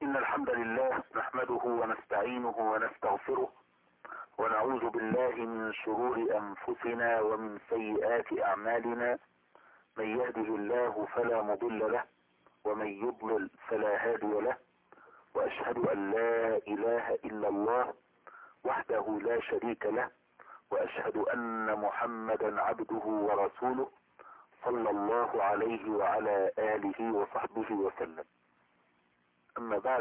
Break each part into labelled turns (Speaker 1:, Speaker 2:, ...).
Speaker 1: إن الحمد لله نحمده ونستعينه ونستغفره ونعوذ بالله من شرور أنفسنا ومن سيئات أعمالنا. من يهده الله فلا مضل له ومن يضلل فلا هادي له، وأشهد أن لا إله إلا الله وحده لا شريك له، وأشهد أن محمدا عبده ورسوله صلى الله عليه وعلى آله وصحبه وسلم. أما بعد،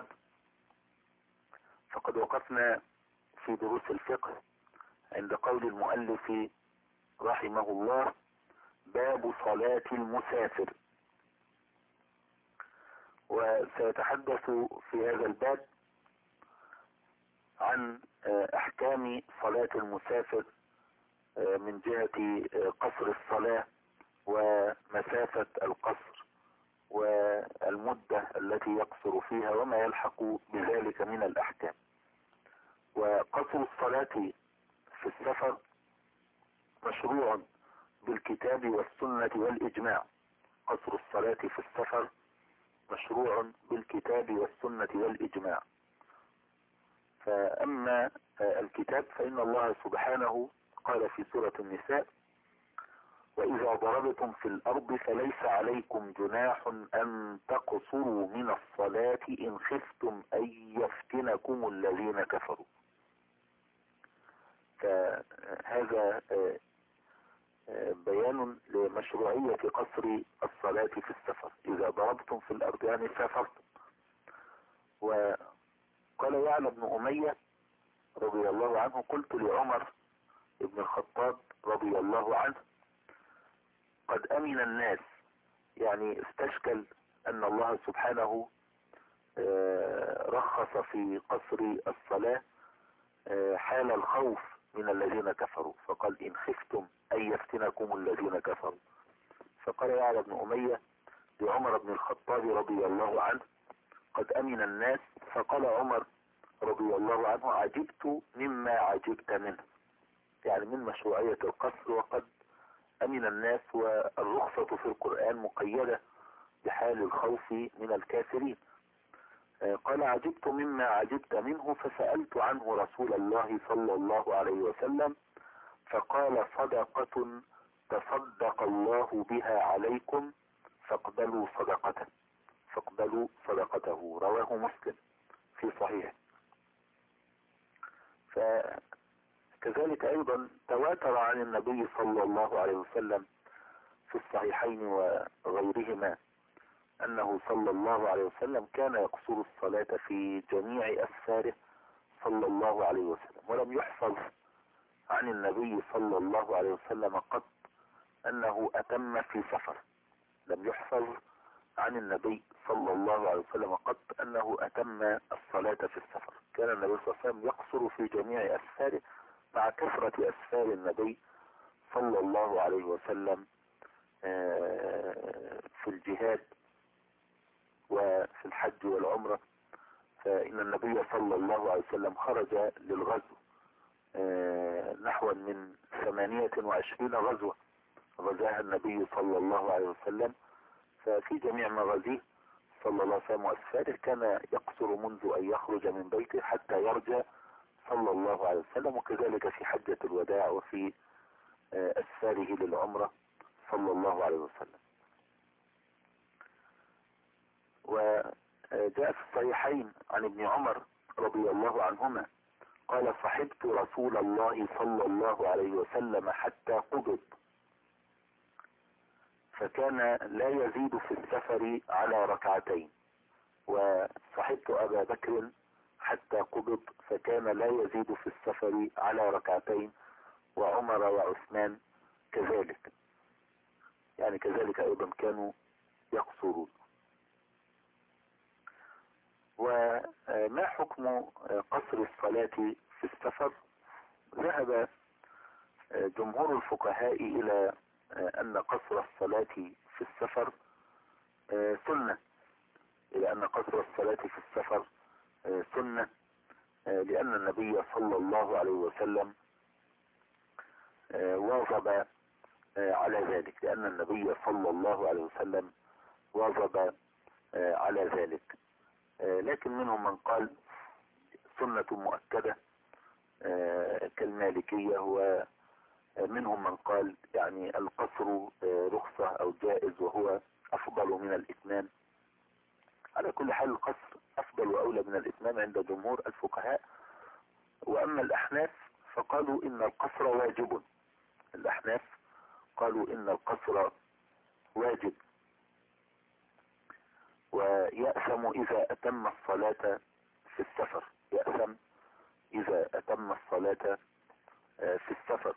Speaker 1: فقد وقفنا في دروس الفقه عند قول المؤلف رحمه الله: باب صلاة المسافر. وسيتحدث في هذا الباب عن أحكام صلاة المسافر من جهة قصر الصلاة ومسافة القصر والمدة التي يقصر فيها وما يلحق بذلك من الأحكام. وقصر الصلاة في السفر مشروع بالكتاب والسنة والإجماع. قصر الصلاة في السفر مشروع بالكتاب والسنة والإجماع. فأما الكتاب فإن الله سبحانه قال في سورة النساء: وإذا ضربتم في الأرض فليس عليكم جناح أن تقصروا من الصلاة إن خفتم أن يفتنكم الذين كفروا. فهذا بيان لمشروعية قصر الصلاة في السفر. إذا ضربتم في الأرض يعني سافرتم. وقال يعلى بن أمية رضي الله عنه: قلت لعمر بن الخطاب رضي الله عنه: قد أمن الناس، يعني استشكل أن الله سبحانه رخص في قصر الصلاة حال الخوف من الذين كفروا، فقال: إن خفتم أن يفتنكم الذين كفروا. فقال يعلى بن أمية لعمر بن الخطاب رضي الله عنه: قد أمن الناس. فقال عمر رضي الله عنه: عجبت مما عجبت منه، يعني من مشروعية القصر. وقد أمن الناس، والرخصة في القرآن مقيدة بحال الخوف من الكافرين. قال: عجبت مما عجبت منه، فسألت عنه رسول الله صلى الله عليه وسلم فقال: صدقة تصدق الله بها عليكم فاقبلوا صدقته. رواه مسلم في صحيح. فكذلك أيضا تواتر عن النبي صلى الله عليه وسلم في الصحيحين وغيرهما أنه صلى الله عليه وسلم كان يقصر الصلاة في جميع أسفاره صلى الله عليه وسلم. ولم يحفظ عن النبي صلى الله عليه وسلم قط أنه أتم في سفر. لم يحفظ عن النبي صلى الله عليه وسلم قط أنه أتم الصلاة في السفر. كان النبي صلى الله عليه وسلم يقصر في جميع أسفاره، مع كثرة أسفار النبي صلى الله عليه وسلم في الجهاد وفي الحج والعمرة. فإن النبي صلى الله عليه وسلم خرج للغزو نحو من 28 غزوة غزاها النبي صلى الله عليه وسلم. ففي جميع مغازيه صلى الله عليه وسلم وأسفاره كان يقصر منذ أن يخرج من بيته حتى يرجع صلى الله عليه وسلم، وكذلك في حجة الوداع وفي أسفاره للعمرة صلى الله عليه وسلم. وجاء في الصحيحين عن ابن عمر رضي الله عنهما قال: صحبت رسول الله صلى الله عليه وسلم حتى قبض، فكان لا يزيد في السفر على ركعتين. وصحبت أبا بكر حتى قبض، فكان لا يزيد في السفر على ركعتين، وعمر وعثمان كذلك، يعني كذلك أيضا كانوا يقصرون. وما حكم قصر الصلاة في السفر؟ ذهب جمهور الفقهاء إلى أن قصر الصلاة في السفر سنة، لأن النبي صلى الله عليه وسلم واظب على ذلك، لكن منهم من قال سنة مؤكدة كالمالكية، ومنهم من قال يعني القصر رخصة أو جائز وهو أفضل من الإتمام. على كل حال القصر أفضل وأولى من الإتمام عند جمهور الفقهاء. وأما الأحناف فقالوا إن القصر واجب. الأحناف قالوا إن القصر واجب، ويأثم إذا أتم الصلاة في السفر، يأثم إذا أتم الصلاة في السفر.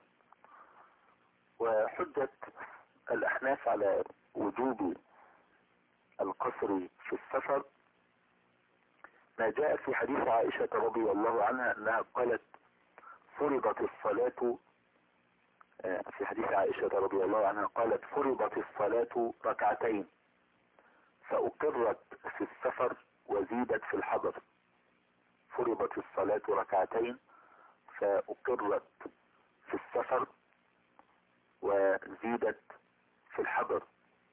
Speaker 1: وحجة الأحناف على وجوب القصر في السفر ما جاء في حديث عائشة رضي الله عنها أنها قالت فرضت الصلاة، في حديث عائشة رضي الله عنها قالت فرضت الصلاة ركعتين فأقرت في السفر وزيدت في الحضر. فرضت الصلاة ركعتين فأقرت في السفر وزيدت في الحضر.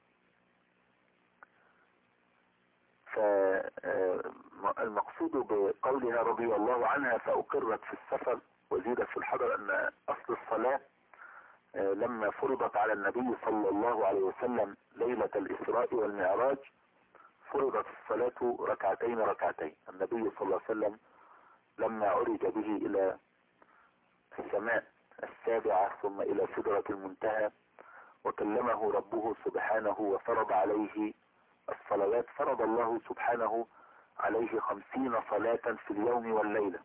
Speaker 1: فالمقصود بقولها رضي الله عنها فأقرت في السفر وزيدت في الحضر أن أصل الصلاة لما فرضت على النبي صلى الله عليه وسلم ليلة الإسراء والمعراج فرضت الصلاة ركعتين ركعتين. النبي صلى الله عليه وسلم لما عرج به إلى السماء السابعة ثم إلى سدرة المنتهى وكلمه ربه سبحانه وفرض عليه الصلوات، فرض الله سبحانه عليه 50 صلاة في اليوم والليلة،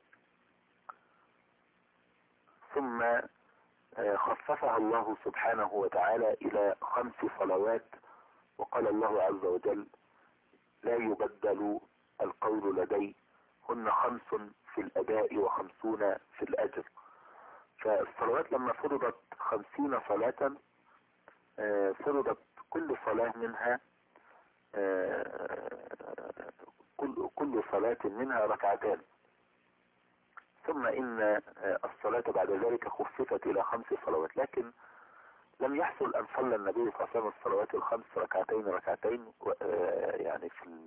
Speaker 1: ثم خففها الله سبحانه وتعالى إلى 5 صلوات. وقال الله عز وجل لا يبدل القول لدي هن 5 في الأداء و50 في الأجر. فالصلوات لما فرضت 50 صلاة فرضت كل صلاة منها كل صلاة منها ركعتان، ثم إن الصلاة بعد ذلك خففت إلى 5 صلوات. لكن لم يحصل أن صلى النبي صلى الله عليه وسلم الصلوات ال5 ركعتين ركعتين يعني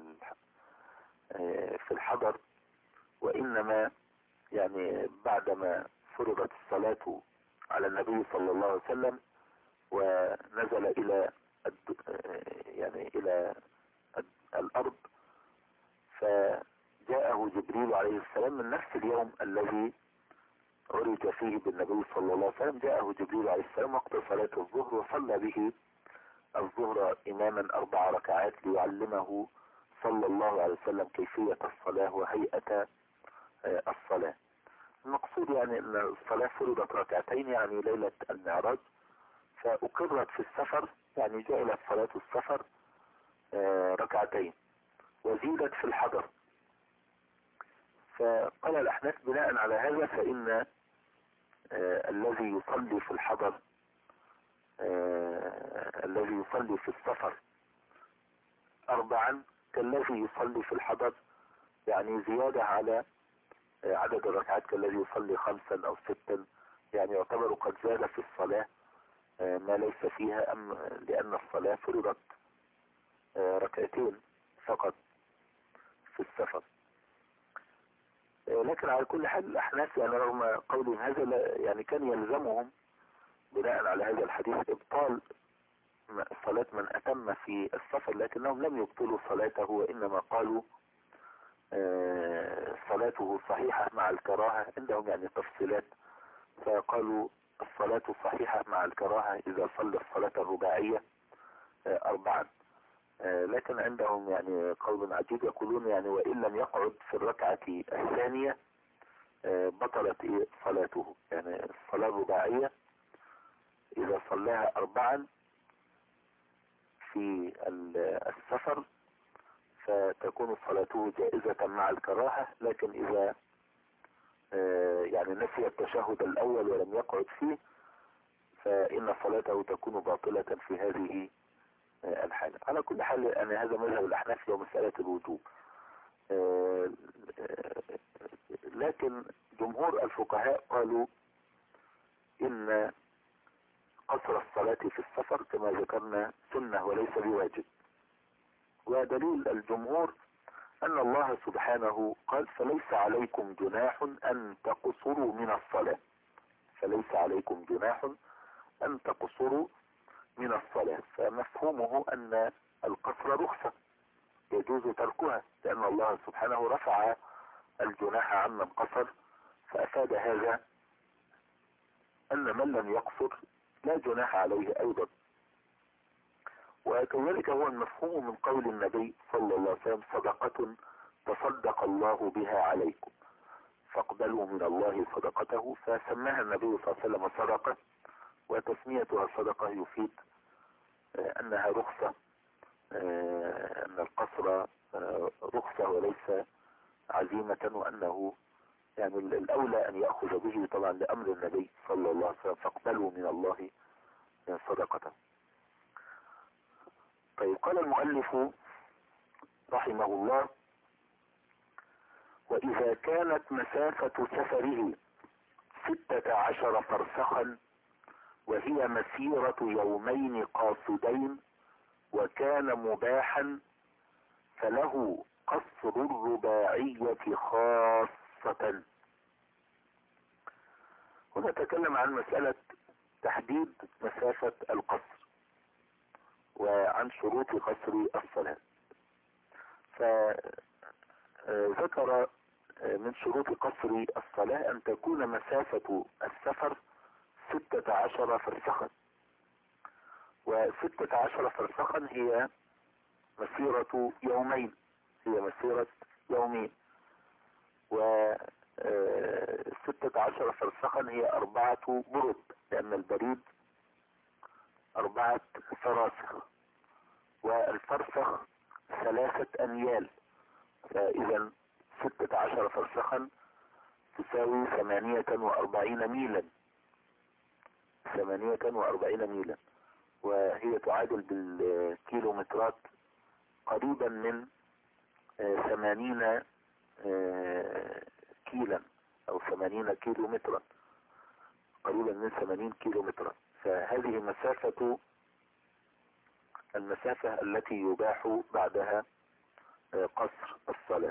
Speaker 1: في الحضر، وإنما يعني بعدما فرضت الصلاة على النبي صلى الله عليه وسلم ونزل إلى يعني إلى الأرض فجاءه جبريل عليه السلام من نفس اليوم الذي عرج فيه بالنبي صلى الله عليه وسلم. جاءه جبريل عليه السلام وقت صلاة الظهر وصلى به الظهر إماما 4 ركعات ليعلمه صلى الله عليه وسلم كيفية الصلاة وهيئة الصلاة. المقصود يعني أن الصلاة فرضت ركعتين يعني ليلة المعراج، فأقرت في السفر يعني جعلت صلاة السفر ركعتين وزيدت في الحضر. فقال الأحناف بناء على هذا فإن الذي يصلي في الحضر الذي يصلي في السفر 4 كالذي يصلي في الحضر، يعني زيادة على عدد الركعات كالذي يصلي 5 أو 6، يعني يعتبر قد زاد في الصلاة ما ليس فيها، لأن الصلاة فرضت ركعتين فقط في السفر. لكن على كل حال الأحناف يعني رغم قولهم هذا يعني كان يلزمهم بناء على هذا الحديث إبطال صلاة من أتم في السفر، لكنهم لم يبطلوا صلاته وإنما قالوا صلاته صحيحة مع الكراهة. عندهم يعني تفصيلات، فقالوا الصلاة صحيحة مع الكراهة إذا صلى الصلاة الرباعية 4. لكن عندهم يعني قول عجيب يقولون يعني وإن لم يقعد في الركعة الثانية بطلت صلاته. يعني الصلاة الرباعية إذا صلاها 4 في السفر فتكون صلاته جائزة مع الكراهة، لكن إذا يعني نسي التشهد الأول ولم يقعد فيه فإن صلاته تكون باطلة في هذه الحالة. على كل حال أن هذا مذهب الأحناف ومسألة الوجوب. لكن جمهور الفقهاء قالوا إن قصر الصلاة في السفر كما ذكرنا سنة وليس بواجب. ودليل الجمهور أن الله سبحانه قال فليس عليكم جناح أن تقصروا من الصلاة. فليس عليكم جناح أن تقصروا من الصلاة، فمفهومه أن القصر رخصة يجوز تركها، لأن الله سبحانه رفع الجناح عن من قصر، فأفاد هذا أن من لم يقصر لا جناح عليه أيضا. وكذلك هو المفهوم من قول النبي صلى الله عليه وسلم صدقة تصدق الله بها عليكم فاقبلوا من الله صدقته، فسماها النبي صلى الله عليه وسلم صدقة، وتسميتها صدقة يفيد أنها رخصة، أن القصر رخصة وليس عزيمة، وأنه يعني الأولى أن يأخذ به طبعا لأمر النبي صلى الله عليه وسلم فاقبلوا من الله صدقته. طيب قال المؤلف رحمه الله: وإذا كانت مسافة سفره 16 فرسخا وهي مسيرة يومين قاصدين وكان مباحا فله قصر الرباعية خاصة. هنا نتكلم عن مسألة تحديد مسافة القصر وعن شروط قصر الصلاة. فذكر من شروط قصر الصلاة أن تكون مسافة السفر 16 فرسخا، و16 فرسخا هي مسيرة يومين، هي مسيرة يومين، و 16 فرسخا هي 4 برد، لأن البريد 4 فراسخ، والفرسخ 3 أميال، فإذا 16 فرسخا تساوي 48 ميلا، 48 ميلا، وهي تعادل بالكيلومترات قريبا من 80 كيلا او 80 كيلو مترا، قريبا من 80 كيلو مترا. فهذه المسافة التي يباح بعدها قصر الصلاة.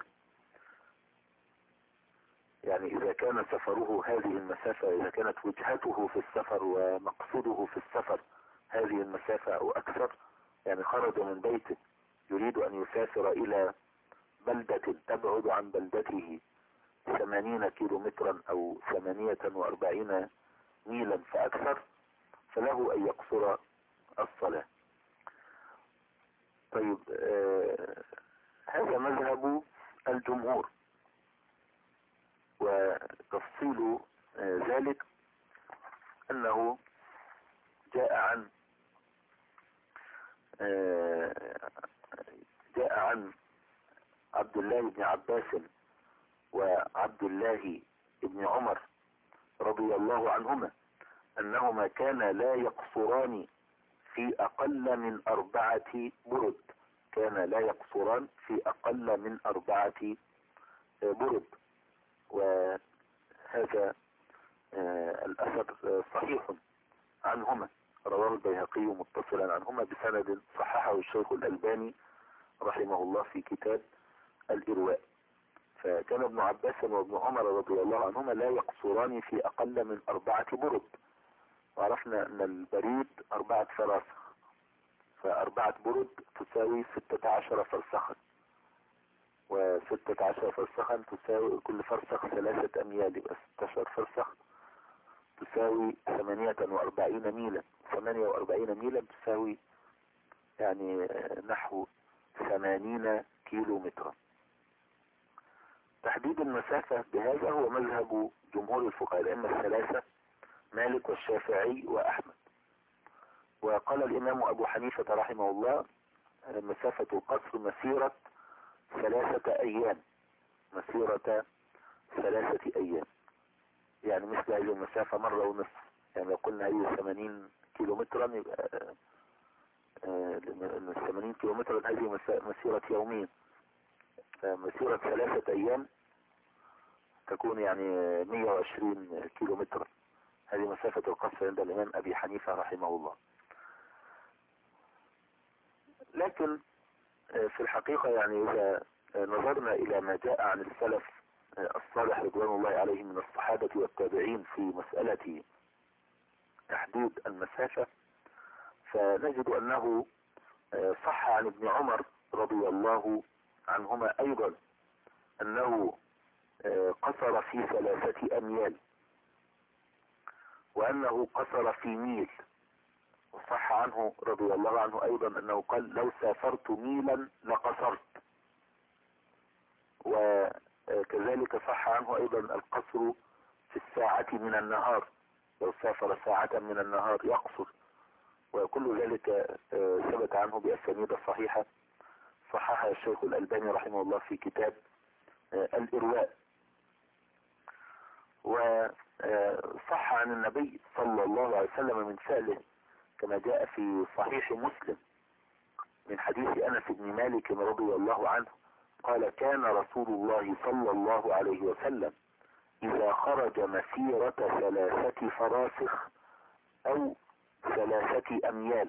Speaker 1: يعني إذا كان سفره هذه المسافة، إذا كانت وجهته في السفر ومقصده في السفر هذه المسافة أو أكثر، يعني خرج من بيته يريد أن يسافر إلى بلدة تبعد عن بلدته 80 كيلو مترا أو 48 ميلا فأكثر، فله أن يقصر الصلاة. طيب هذا مذهب الجمهور، وتفصيل ذلك أنه جاء عن عبد الله بن عباس وعبد الله بن عمر رضي الله عنهما أنهما كانا لا يقصران في أقل من 4 برد، كانا لا يقصران في أقل من 4 برد. وهذا الأثر صحيح عنهما، رواه البيهقي متصلا عنهما بسند صححه الشيخ الألباني رحمه الله في كتاب الإرواء. فكان ابن عباس وابن عمر رضي الله عنهما لا يقصران في أقل من 4 برد، وعرفنا أن البريد 4 فراسخ، ف4 برد تساوي 16 فرسخا، و16 فرسخا تساوي كل فرسخ 3 أميال، يبقى 16 فرسخ تساوي 48 ميلا، 48 ميلا تساوي يعني نحو 80 كيلو مترا. تحديد المسافة بهذا هو مذهب جمهور الفقهاء الأئمة الثلاثة مالك والشافعي وأحمد. وقال الإمام أبو حنيفة رحمه الله مسافة القصر مسيرة 3 أيام، مسيرة 3 أيام، يعني مثل هذه المسافة مرة ونصف. يعني لو قلنا هي 80 كيلو مترا يبقى 80 كيلو مترا هذه مسيرة يومين، فمسيرة 3 أيام تكون يعني 120 كيلو مترا. هذه مسافة القصر عند الإمام أبي حنيفة رحمه الله. لكن في الحقيقة يعني إذا نظرنا إلى ما جاء عن السلف الصالح رضوان الله عليهم من الصحابة والتابعين في مسألة تحديد المسافة، فنجد أنه صح عن ابن عمر رضي الله عنهما أيضا أنه قصر في 3 أميال، وأنه قصر في ميل. وصح عنه رضي الله عنه أيضا أنه قال: لو سافرت ميلا لقصرت. وكذلك صح عنه أيضا القصر في الساعة من النهار، لو سافر ساعة من النهار يقصر. وكل ذلك ثبت عنه بأسانيد صحيحة صححها الشيخ الألباني رحمه الله في كتاب الإرواء. وصح عن النبي صلى الله عليه وسلم من فعله كما جاء في صحيح مسلم من حديث أنس بن مالك رضي الله عنه قال: كان رسول الله صلى الله عليه وسلم إذا خرج مسيرة 3 فراسخ أو 3 أميال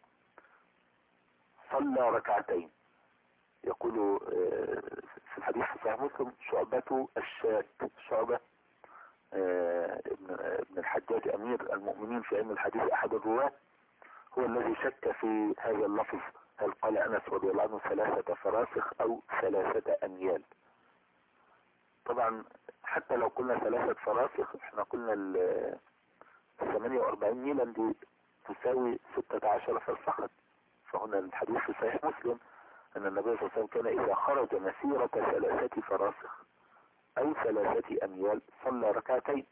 Speaker 1: صلى ركعتين. يقول في الحديث في صحيح مسلم: شعبة الشاة، شعبة ابن الحجاج أمير المؤمنين في علم الحديث أحد الرواة، هو الذي شك في هذا اللفظ، هل قال أنس رضي الله عنه 3 فراسخ أو 3 أميال. طبعا حتى لو قلنا 3 فراسخ، احنا قلنا 48 ميلا دي تساوي 16 فرسخا. فهنا الحديث في صحيح مسلم أن النبي صلى الله عليه وسلم كان إذا خرج مسيرة 3 فراسخ أو 3 أميال صلى ركعتين.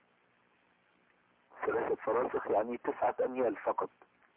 Speaker 1: 3 فراسخ يعني 9 أميال فقط.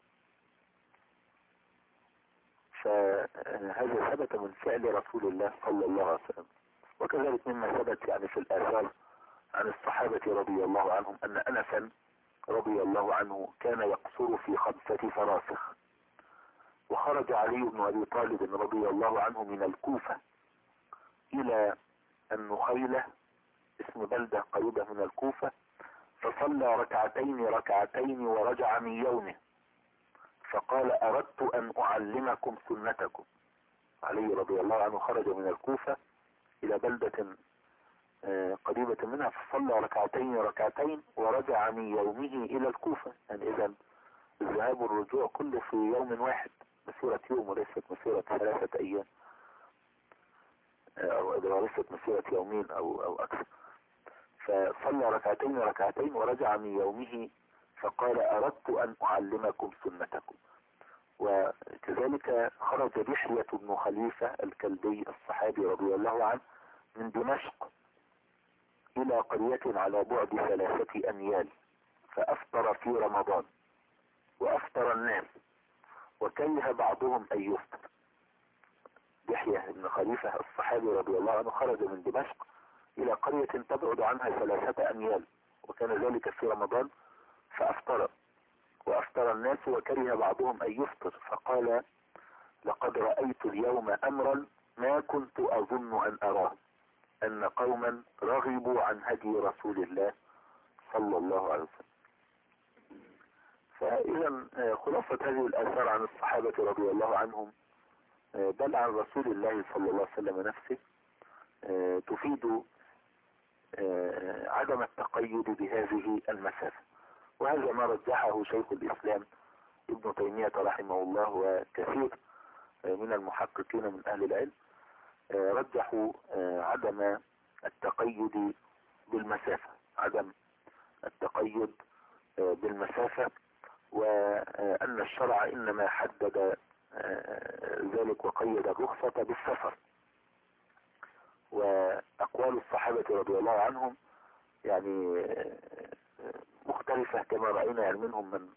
Speaker 1: فهذا ثبت من فعل رسول الله صلى الله عليه وسلم. وكذلك مما ثبت يعني في الآثار عن الصحابة رضي الله عنهم أن أنسا رضي الله عنه كان يقصر في 5 فراسخ. وخرج علي بن أبي طالب رضي الله عنه من الكوفة إلى النخيلة، اسم بلدة قريبة من الكوفة، فصلى ركعتين ورجع من يومه، فقال: أردت أن أعلمكم سنتكم. علي رضي الله عنه خرج من الكوفة إلى بلدة قريبة منها، فصلى ركعتين ورجع من يومه إلى الكوفة. يعني إذا الذهاب والرجوع كله في يوم واحد، مسيرة يوم وليست مسيرة 3 أيام، أو ليست مسيرة يومين أو أكثر. فصلى ركعتين ورجع من يومه فقال: أردت أن أعلمكم سنتكم. وكذلك خرج دحية بن خليفة الكلبي الصحابي رضي الله عنه من دمشق إلى قرية على بعد 3 أميال، فأفطر في رمضان وأفطر الناس، وكره بعضهم أن يفطر. دحية بن خليفة الصحابي رضي الله عنه خرج من دمشق إلى قرية تبعد عنها 3 أميال، وكان ذلك في رمضان، فأفطر وأفطر الناس، وكره بعضهم أن يفطر، فقال: لقد رأيت اليوم أمرا ما كنت أظن أن أراه، أن قوما رغبوا عن هدي رسول الله صلى الله عليه وسلم. فإذا خلاصة هذه الآثار عن الصحابة رضي الله عنهم، بل عن رسول الله صلى الله عليه وسلم نفسه، تفيد عدم التقيد بهذه المسافة. وهذا ما رجحه شيخ الإسلام ابن تيمية رحمه الله، وكثير من المحققين من أهل العلم رجحوا عدم التقيد بالمسافة، عدم التقيد بالمسافة، وأن الشرع إنما حدد ذلك وقيد الرخصة بالسفر. وأقوال الصحابة رضي الله عنهم يعني مختلفة كما رأينا، يعني منهم من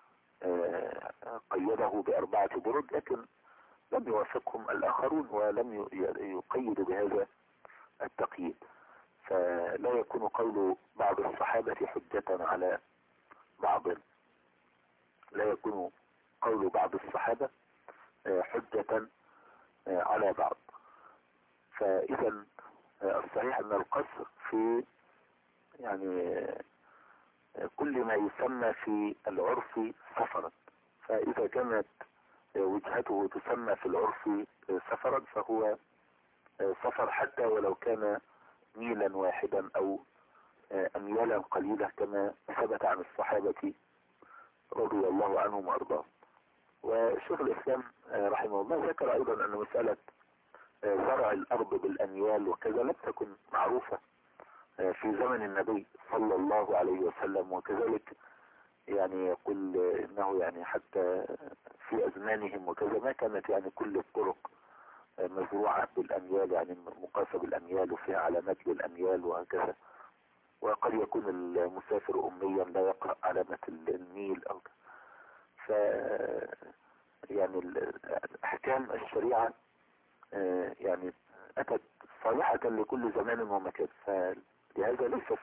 Speaker 1: قيده ب4 برد، لكن لم يوافقهم الآخرون ولم يقيدوا بهذا التقييد. فلا يكون قول بعض الصحابة حجة على بعض، لا يكون قول بعض الصحابة حجة على بعض. فإذا الصحيح أن القصر في يعني كل ما يسمى في العرف سفرا، فإذا كانت وجهته تسمى في العرف سفرا فهو سفر حتى ولو كان ميلا واحدا او اميالا قليلة كما ثبت عن الصحابة رضي الله عنهم وارضاهم. وشيخ الاسلام رحمه الله ذكر ايضا ان مسألة زرع الارض بالاميال وكذا لم تكن معروفة في زمن النبي صلى الله عليه وسلم، وكذلك يعني يقول انه يعني حتى في ازمانهم وكذا ما كانت يعني كل الطرق مزروعة بالاميال، يعني مقاسة بالاميال وفيها علامات للاميال وهكذا، وقد يكون المسافر اميا لا يقرأ علامة الميل او ف يعني احكام الشريعة يعني اتت صالحة لكل زمان ومكان، فلهذا ليس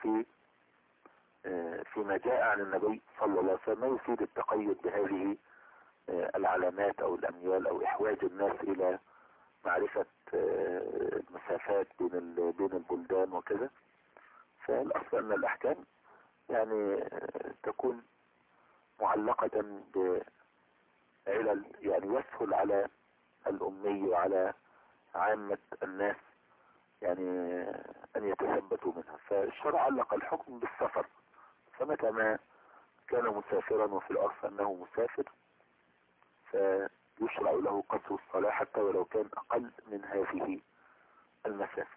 Speaker 1: فيما جاء عن النبي صلى الله عليه وسلم ما يفيد التقيد بهذه العلامات او الاميال او احواج الناس الى معرفة المسافات بين البلدان وكذا. فالاصل ان الاحكام يعني تكون معلقة بعلل يعني يسهل على الامي وعلى عامة الناس يعني ان يتثبتوا منها. فالشرع علق الحكم بالسفر، فمتى ما كان مسافرا وفي العرف انه مسافر فيشرع له قصر الصلاة حتى ولو كان اقل من هذه المسافة.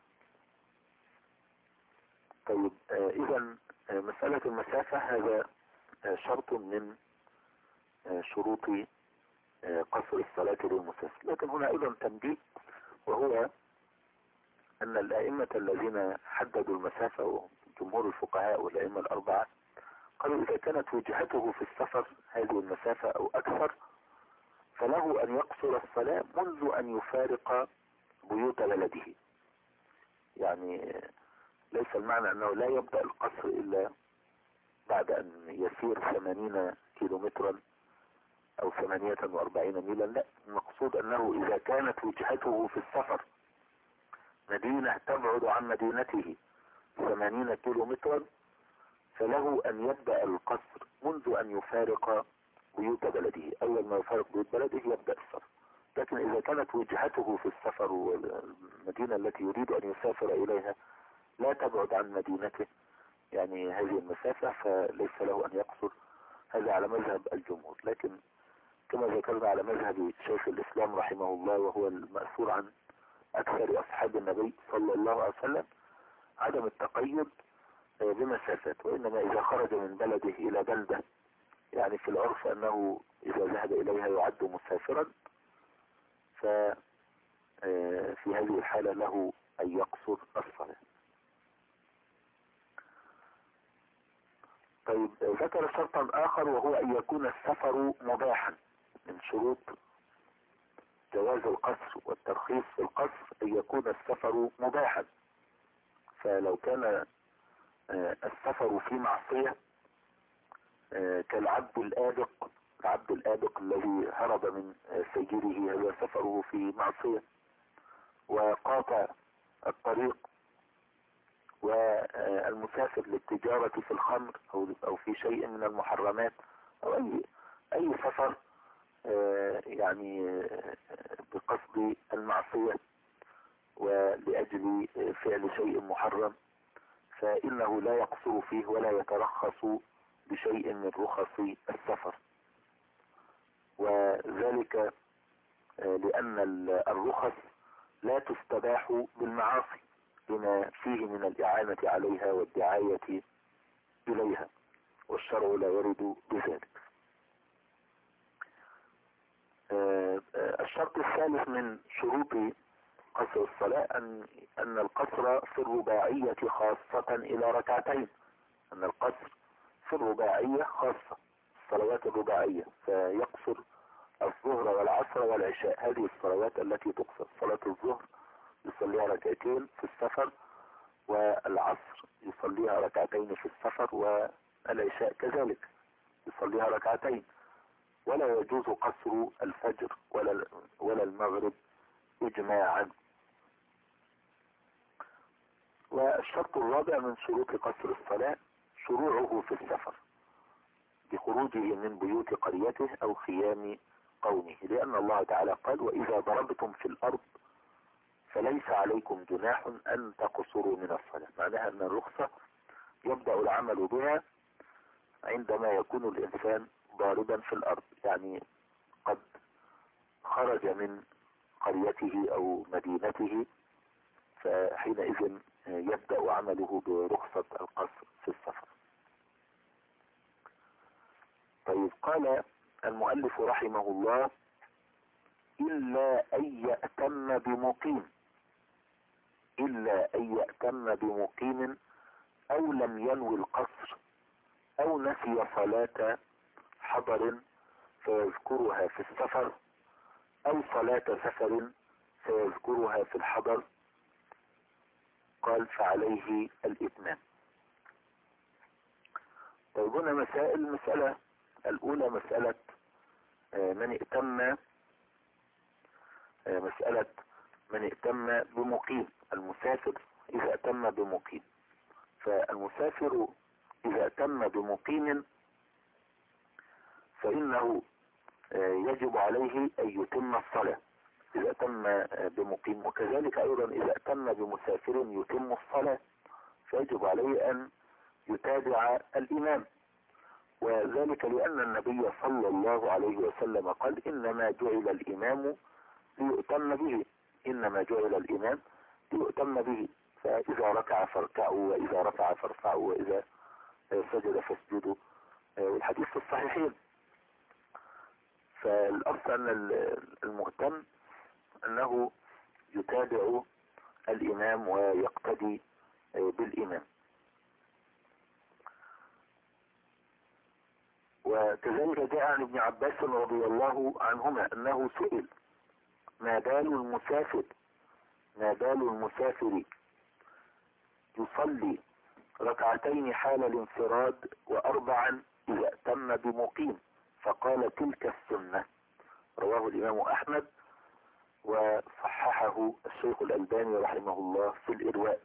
Speaker 1: طيب اذا مسألة المسافة هذا شرط من شروط قصر الصلاة للمسافر. لكن هنا ايضا تنبيه، وهو ان الائمة الذين حددوا المسافة وجمهور الفقهاء والائمة الاربعة قالوا اذا كانت وجهته في السفر هذه المسافة او اكثر فله ان يقصر الصلاة منذ ان يفارق بيوت بلده. يعني ليس المعنى انه لا يبدأ القصر الا بعد ان يسير 80 كيلومترا او 48 ميلا، لا، المقصود انه اذا كانت وجهته في السفر مدينة تبعد عن مدينته 80 كيلومترا فله ان يبدأ القصر منذ ان يفارق بيوت بلده. اول ما يفارق بيوت بلده يبدأ السفر. لكن اذا كانت وجهته في السفر والمدينة التي يريد ان يسافر اليها لا تبعد عن مدينته يعني هذه المسافة فليس له ان يقصر. هذا على مذهب الجمهور، لكن كما ذكرنا على مذهب شيخ الاسلام رحمه الله وهو المأثور عن اكثر اصحاب النبي صلى الله عليه وسلم عدم التقيد بمسافات، وانما اذا خرج من بلده الى بلدة يعني في العرف انه اذا ذهب اليها يعد مسافرا ففي هذه الحالة له ان يقصر الصلاة. طيب ذكر شرطا اخر وهو ان يكون السفر مباحا. من شروط جواز القصر والترخيص في القصر ان يكون السفر مباحا. فلو كان السفر في معصية كالعبد الآبق، العبد الآبق الذي هرب من سيده هذا سفره في معصية، وقاطع الطريق، والمسافر للتجارة في الخمر او في شيء من المحرمات او اي سفر يعني بقصد المعصية ولأجل فعل شيء محرم فإنه لا يقصر فيه ولا يترخص بشيء من رخص السفر. وذلك لأن الرخص لا تستباح بالمعاصي لما فيه من الإعانة عليها والدعاية إليها، والشرع لا يرد بذلك. الشرط الثالث من شروط قصر الصلاة أن القصر في الرباعية خاصة إلى ركعتين. أن القصر في الرباعية خاصة الصلوات الرباعية، فيقصر الظهر والعصر والعشاء. هذه الصلوات التي تقصر صلاة الظهر يصليها ركعتين في السفر، والعصر يصليها ركعتين في السفر، والعشاء كذلك يصليها ركعتين. ولا يجوز قصر الفجر ولا المغرب إجماعا. والشرط الرابع من شروط قصر الصلاة شروعه في السفر بخروجه من بيوت قريته أو خيام قومه، لأن الله تعالى قال: وإذا ضربتم في الأرض فليس عليكم جناح أن تقصروا من الصلاة. معناها أن الرخصة يبدأ العمل بها عندما يكون الإنسان ضاربا في الأرض، يعني قد خرج من قريته أو مدينته، فحينئذ يبدأ عمله برخصة القصر في السفر. طيب، قال المؤلف رحمه الله: إلا أن يأتم بمقيم، إلا أن يأتم بمقيم أو لم ينوي القصر أو نسي صلاة حضر فيذكرها في السفر أو صلاة سفر فيذكرها في الحضر، قال فعليه الإتمام. طيب، هنا مسائل. المسألة الأولى مسألة من ائتم بمقيم، المسافر إذا ائتم بمقيم. فالمسافر إذا ائتم بمقيم فإنه يجب عليه أن يتم الصلاة إذا ائتم بمقيم، وكذلك أيضا إذا ائتم بمسافر يتم الصلاة فيجب عليه أن يتابع الإمام، وذلك لأن النبي صلى الله عليه وسلم قال: إنما جعل الإمام ليؤتم به، إنما جعل الإمام ليؤتم به، فإذا ركع فاركعوا وإذا رفع فارفعوا وإذا سجد فاسجدوا، والحديث في الصحيحين. فالأصل أن المؤتم أنه يتابع الإمام ويقتدي بالإمام. وكذلك جاء عن ابن عباس رضي الله عنهما أنه سئل: ما بال المسافر يصلي ركعتين حال الانفراد وأربعا إذا ائتم بمقيم؟ فقال: تلك السنة. رواه الإمام أحمد وصححه الشيخ الألباني رحمه الله في الإرواء.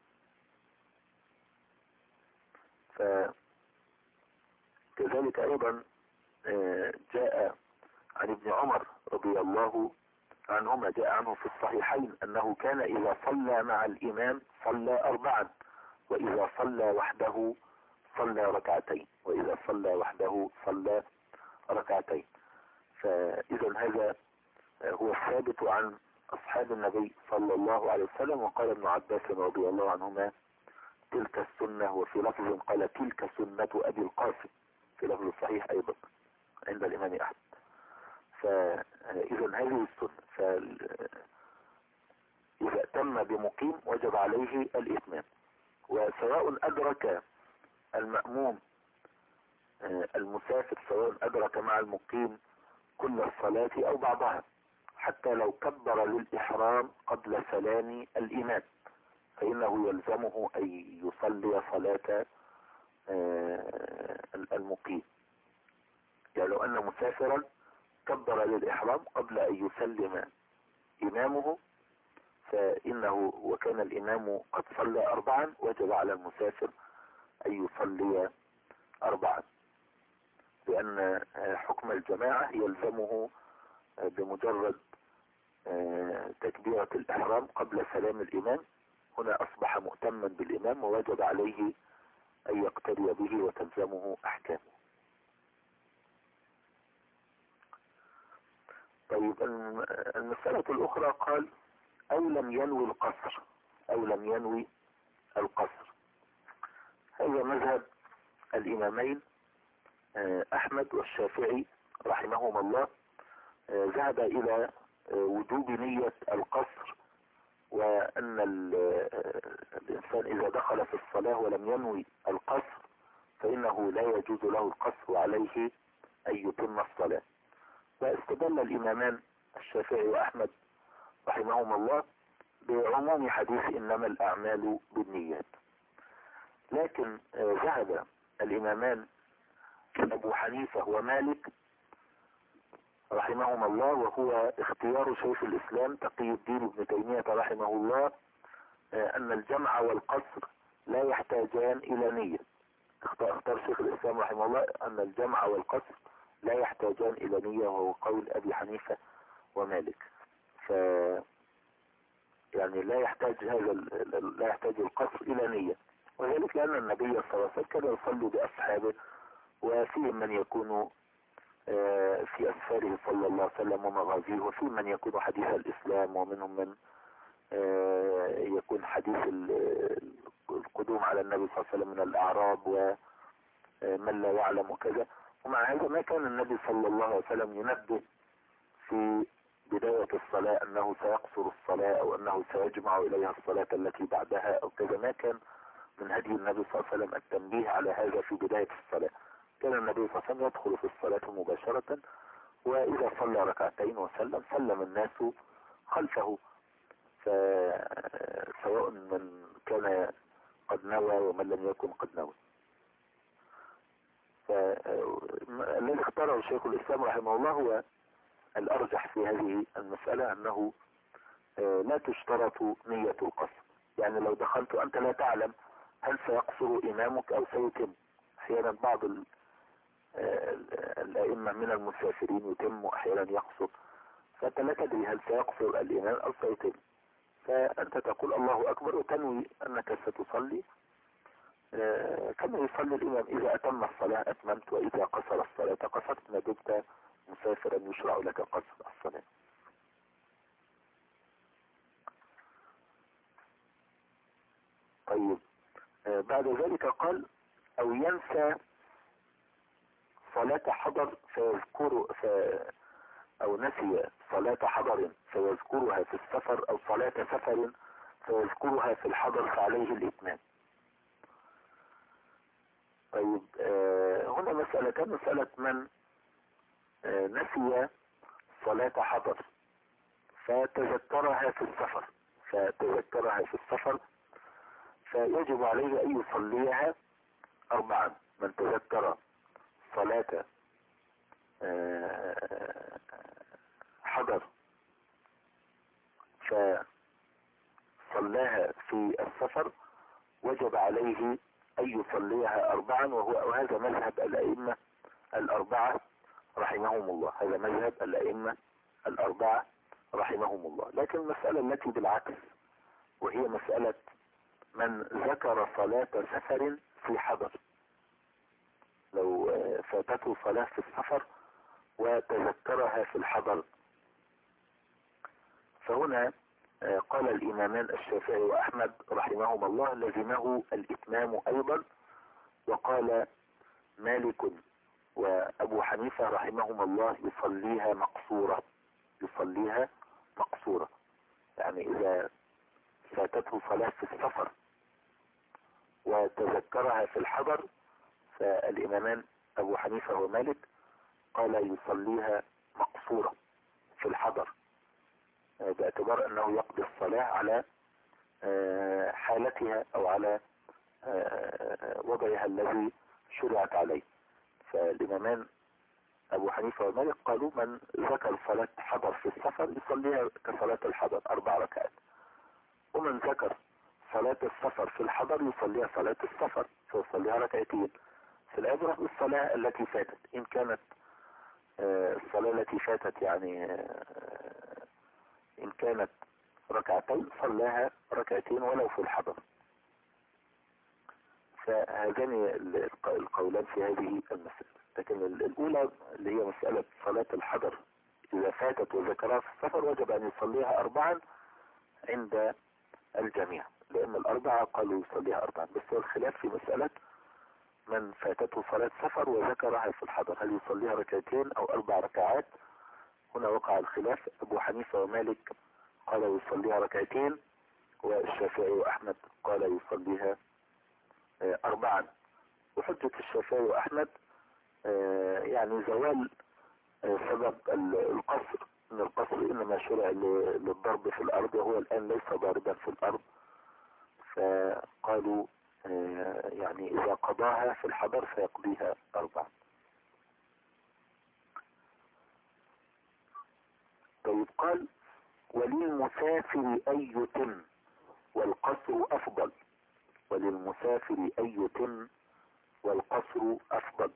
Speaker 1: فكذلك أيضا جاء عن ابن عمر رضي الله عنهما، جاء عنه في الصحيحين أنه كان إذا صلى مع الإمام صلى أربعا، وإذا صلى وحده صلى ركعتين، وإذا صلى وحده صلى ركعتين. فإذا هذا هو الثابت عن أصحاب النبي صلى الله عليه وسلم. وقال ابن عباس رضي الله عنهما: تلك السنة. وفي لفظ قال: تلك سنة أبي القاسم، في لفظ الصحيح أيضا عند الإمام أحمد. فإذا هذه السنة، فإذا ائتم بمقيم وجب عليه الإتمام، وسواء أدرك المأموم المسافر، سواء أدرك مع المقيم كل الصلاة أو بعضها، حتى لو كبر للإحرام قبل سلام الإمام فإنه يلزمه أن يصلي صلاة المقيم. يعني لو أن مسافرا كبر للإحرام قبل أن يسلم إمامه فإنه وكان الإمام قد صلى أربعا وجب على المسافر أن يصلي أربعا، لأن حكم الجماعة يلزمه بمجرد تكبيرة الإحرام قبل سلام الإمام. هنا أصبح مؤتما بالإمام ووجب عليه أن يقتدي به وتلزمه أحكامه. طيب، المسألة الأخرى قال: أو لم ينوي القصر، أو لم ينوي القصر. هذا مذهب الإمامين أحمد والشافعي رحمهما الله. ذهب إلى وجوب نية القصر، وأن الإنسان إذا دخل في الصلاة ولم ينوي القصر فإنه لا يجوز له القصر وعليه أن يتم الصلاة. واستدل الإمامان الشافعي وأحمد رحمهما الله بعموم حديث إنما الأعمال بالنيات. لكن ذهب الإمامان أبو حنيفة ومالك رحمهما الله، وهو اختيار شيخ الإسلام تقي الدين ابن تيمية رحمه الله، أن الجمع والقصر لا يحتاجان إلى نية. اختار شيخ الإسلام رحمه الله أن الجمع والقصر لا يحتاجان إلى نية، وهو قول أبي حنيفة ومالك. يعني لا يحتاج لا يحتاج القصر إلى نية، وذلك لأن النبي صلى الله عليه وسلم كان يصلي بأصحابه، وفيهم من يكون في أسفاره صلى الله عليه وسلم ومغازيه، وفي من يكون حديث الإسلام، ومنهم من يكون حديث القدوم على النبي صلى الله عليه وسلم من الأعراب ومن لا يعلم وكذا. ومع هذا ما كان النبي صلى الله عليه وسلم ينبه في بداية الصلاة أنه سيقصر الصلاة أو أنه سيجمع إليها الصلاة التي بعدها أو كذا. ما كان من هدي النبي صلى الله عليه وسلم التنبيه على هذا في بداية الصلاة. كان النبي صلى الله عليه وسلم يدخل في الصلاة مباشرة، وإذا صلى ركعتين وسلم سلم الناس خلفه، سواء من كان قد نوى ومن لم يكن قد نوى. فالذي اختاره شيخ الإسلام رحمه الله هو الأرجح في هذه المسألة، أنه لا تشترط نية القصر. يعني لو دخلت أنت لا تعلم هل سيقصر إمامك أو سيتم. أحيانا بعض الأئمة من المسافرين يتم وأحيانا يقصر، فأنت لا تدري هل سيقصر الإمام أو سيتم، فأنت تقول الله أكبر وتنوي أنك ستصلي كما يصلي الإمام. إذا أتم الصلاة أتممت، وإذا قصر الصلاة قصرت، ما دمت مسافرا يشرع لك قصر الصلاة. طيب، بعد ذلك قال أو ينسى صلاة حضر أو نسي صلاة حضر فيذكرها في السفر، أو صلاة سفر فيذكرها في الحضر فعليه الإتمام. طيب، هنا مسألة من نسي صلاة حضر فتذكرها في السفر فيجب عليه أن يصليها أربعا. من تذكر صلاة حضر فصلاها في السفر وجب عليه أن يصليها أربعا، وهذا مذهب الأئمة الأربعة رحمهم الله. هذا مذهب الأئمة الأربعة رحمهم الله. لكن المسألة التي بالعكس، وهي مسألة من ذكر صلاة سفر في حضر، لو فاتته صلاة في السفر وتذكرها في الحضر، فهنا قال الإمامان الشافعي وأحمد رحمهما الله لزمه الإتمام أيضا، وقال مالك وأبو حنيفة رحمهما الله يصليها مقصورة. يعني إذا فاتته صلاة في السفر وتذكرها في الحضر، فالإمامان أبو حنيفة ومالك قال يصليها مقصورة في الحضر، باعتبار أنه يقضي الصلاة على حالتها أو على وضعها الذي شرعت عليه. فالإمامان أبو حنيفة ومالك قالوا من ذكر صلاة حضر في السفر يصليها كصلاة الحضر 4 ركعات، ومن ذكر صلاة السفر في الحضر يصليها صلاة السفر فيصليها ركعتين. فالعبرة بالصلاة التي فاتت، إن كانت الصلاة التي فاتت يعني إن كانت ركعتين صلاها ركعتين ولو في الحضر. فهذان القولان في هذه المسألة. لكن الأولى اللي هي مسألة صلاة الحضر إذا فاتت وذكرها في السفر وجب أن يصليها 4 عند الجميع، لأن الأربعة قالوا يصليها 4. بس هو الخلاف في مسألة من فاتته صلاة سفر وذكرها في الحضر، هل يصليها ركعتين أو 4 ركعات؟ هنا وقع الخلاف. أبو حنيفة ومالك قال يصليها ركعتين، والشافعي وأحمد قال يصليها 4. وحجة الشافعي وأحمد يعني زوال سبب القصر، ان القصر انما شرع للضرب في الارض، وهو الان ليس ضاربا في الارض. فقالوا يعني اذا قضاها في الحضر فيقضيها 4. طيب، قال وللمسافر ان يتم والقصر افضل. وللمسافر ان يتم والقصر افضل.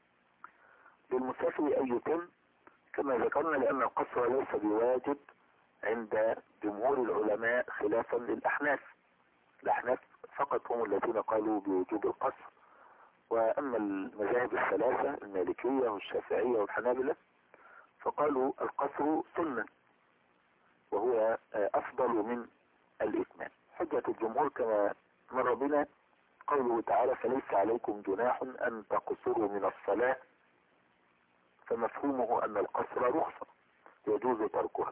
Speaker 1: للمسافر ان يتم كما ذكرنا لأن القصر ليس بواجب عند جمهور العلماء خلافا للأحناف. الأحناف فقط هم الذين قالوا بوجوب القصر، وأما المذاهب الثلاثة المالكية والشافعية والحنابلة فقالوا القصر سنة وهو أفضل من الإتمام. حجة الجمهور كما مر بنا قوله تعالى فليس عليكم جناح أن تقصروا من الصلاة، فمفهومه أن القصر رخصة يجوز تركها.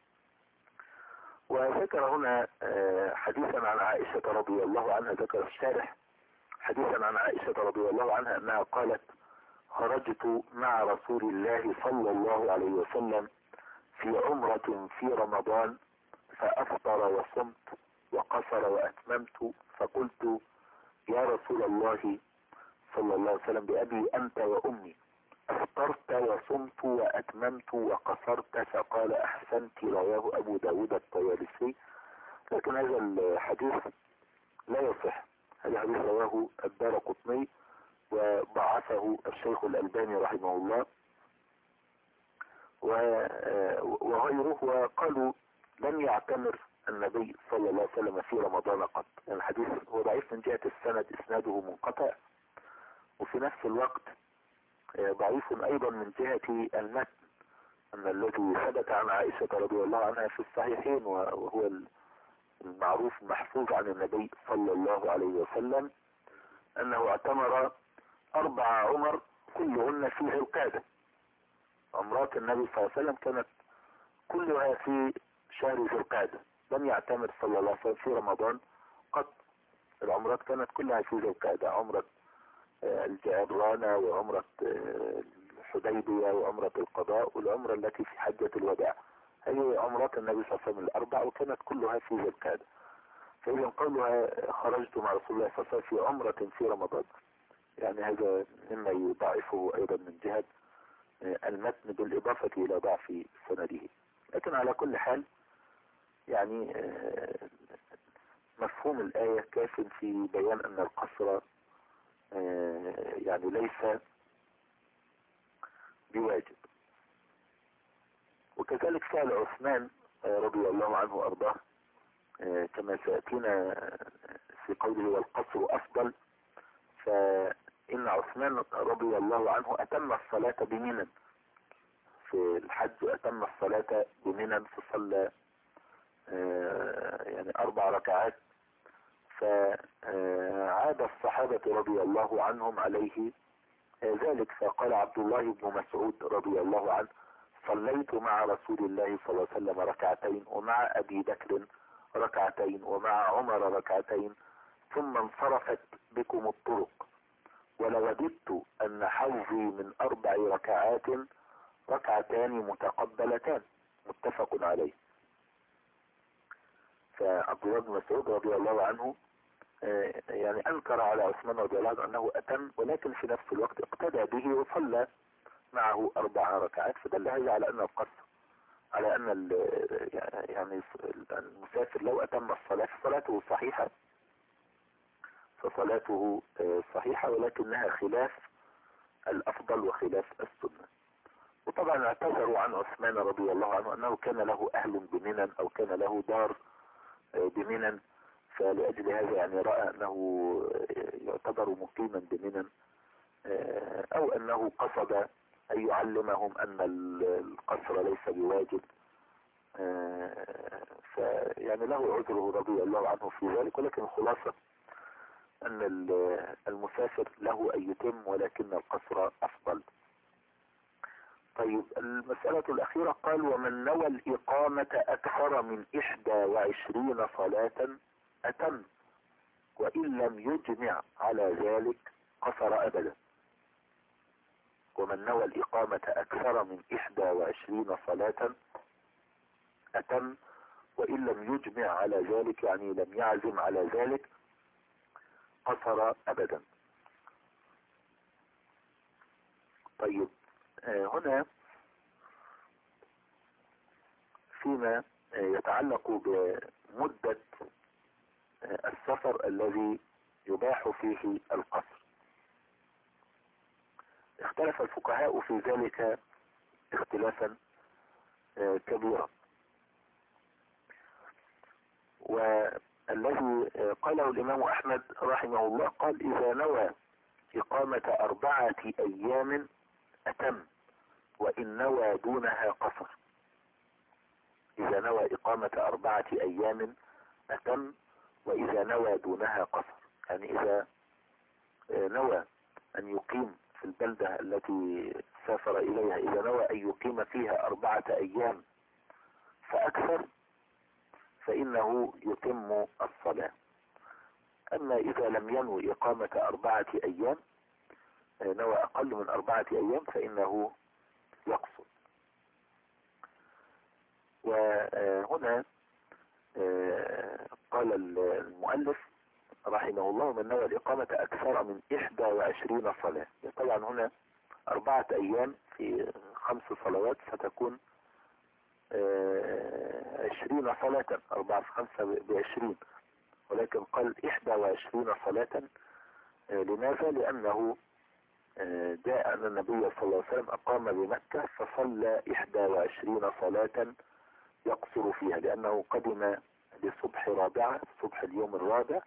Speaker 1: وذكر هنا حديثا عن عائشة رضي الله عنها، ذكر الشارح حديثا عن عائشة رضي الله عنها أنها قالت خرجت مع رسول الله صلى الله عليه وسلم في عمرة في رمضان فأفطر وصمت وقصر وأتممت، فقلت يا رسول الله صلى الله عليه وسلم بأبي أنت وأمي أفطرت وصمت وأتممت وقصرت؟ فقال أحسنت، رواه أبو داود الطيالسي. لكن هذا الحديث لا يصح، هذا حديث رواه الدارقطني وضعفه الشيخ الألباني رحمه الله وغيره، وقالوا لم يعتمر النبي صلى الله عليه وسلم في رمضان قط. يعني الحديث هو ضعيف من جهة السند، إسناده منقطع، وفي نفس الوقت ضعيف أيضا من جهة المتن، أن الذي ثبت عن عائشة رضي الله عنها في الصحيحين وهو المعروف محفوظ عن النبي صلى الله عليه وسلم أنه اعتمر 4 عمر كلهن في ذي القعدة. عمرات النبي صلى الله عليه وسلم كانت كلها في شهر ذي القعدة، لم يعتمر صلى الله عليه وسلم في رمضان قط. العمرات كانت كلها في ذي القعدة، عمرة الجعرانة وعمرة الحديبية وعمرة القضاء والعمرة التي في حجة الوداع، هي عمرات النبي صلى الله عليه وسلم ال4 وكانت كلها في ذي القعدة. فإذا قولها خرجت مع رسول الله صلى الله عليه وسلم في عمرة في رمضان، يعني هذا مما يضعفه أيضا من جهة المتن بالإضافة إلى ضعف سنده. لكن على كل حال يعني مفهوم الآية كاف في بيان أن القصر يعني ليس بواجب. وكذلك فعل عثمان رضي الله عنه وأرضاه كما سيأتينا في قوله والقصر أفضل، فإن عثمان رضي الله عنه أتم الصلاة بمنى في الحج، أتم الصلاة بمنى فصلى يعني 4 ركعات، فعاد الصحابة رضي الله عنهم عليه ذلك، فقال عبد الله بن مسعود رضي الله عنه صليت مع رسول الله صلى الله عليه وسلم 2 ركعتين ومع أبي بكر 2 ركعتين ومع عمر 2 ركعتين ثم انصرفت بكم الطرق، ولوددت أن حظي من 4 ركعات 2 ركعتان متقبلتان، متفق عليه. فعبد الله بن مسعود رضي الله عنه يعني أنكر على عثمان رضي الله عنه أنه أتم، ولكن في نفس الوقت اقتدى به وصلى معه 4 ركعات، فدل هذا على أن القصر على أن يعني المسافر لو أتم الصلاة فصلاته صحيحة، فصلاته صحيحة، ولكنها خلاف الأفضل وخلاف السنة. وطبعا اعتذروا عن عثمان رضي الله عنه أنه كان له أهل بمنى أو كان له دار بمنى، فلأجل هذا يعني رأى أنه يعتبر مقيما بمنى، أو أنه قصد أن يعلمهم أن القصر ليس بواجب، فيعني له عذره رضي الله عنه في ذلك. ولكن الخلاصة أن المسافر له أن يتم، ولكن القصر أفضل. طيب المسألة الأخيرة قال ومن نوى الإقامة أكثر من 21 صلاة أتم، وإن لم يجمع على ذلك قصر أبدا. ومن نوى الإقامة أكثر من 21 صلاة أتم، وإن لم يجمع على ذلك يعني لم يعزم على ذلك قصر أبدا. طيب هنا فيما يتعلق بمدة السفر الذي يباح فيه القصر، اختلف الفقهاء في ذلك اختلافا كبيرا. والذي قاله الإمام أحمد رحمه الله قال إذا نوى إقامة 4 أيام أتم وإن نوى دونها قصر. إذا نوى إقامة 4 أيام أتم وإذا نوى دونها قصر، يعني إذا نوى أن يقيم في البلدة التي سافر إليها، إذا نوى أن يقيم فيها 4 أيام فأكثر فإنه يتم الصلاة. أما إذا لم ينوي إقامة 4 أيام، نوى أقل من 4 أيام، فإنه يقصر. وهنا قال المؤلف رحمه الله من نوى الإقامة أكثر من 21 صلاة. طبعا هنا 4 أيام في 5 صلوات ستكون 20 صلاة، 4 في 5 ب20، ولكن قال 21 صلاة. لماذا؟ لأنه جاء أن النبي صلى الله عليه وسلم أقام بمكة فصلى 21 صلاة يقصر فيها، لأنه قدم لصبح رابعة، صبح اليوم الرابع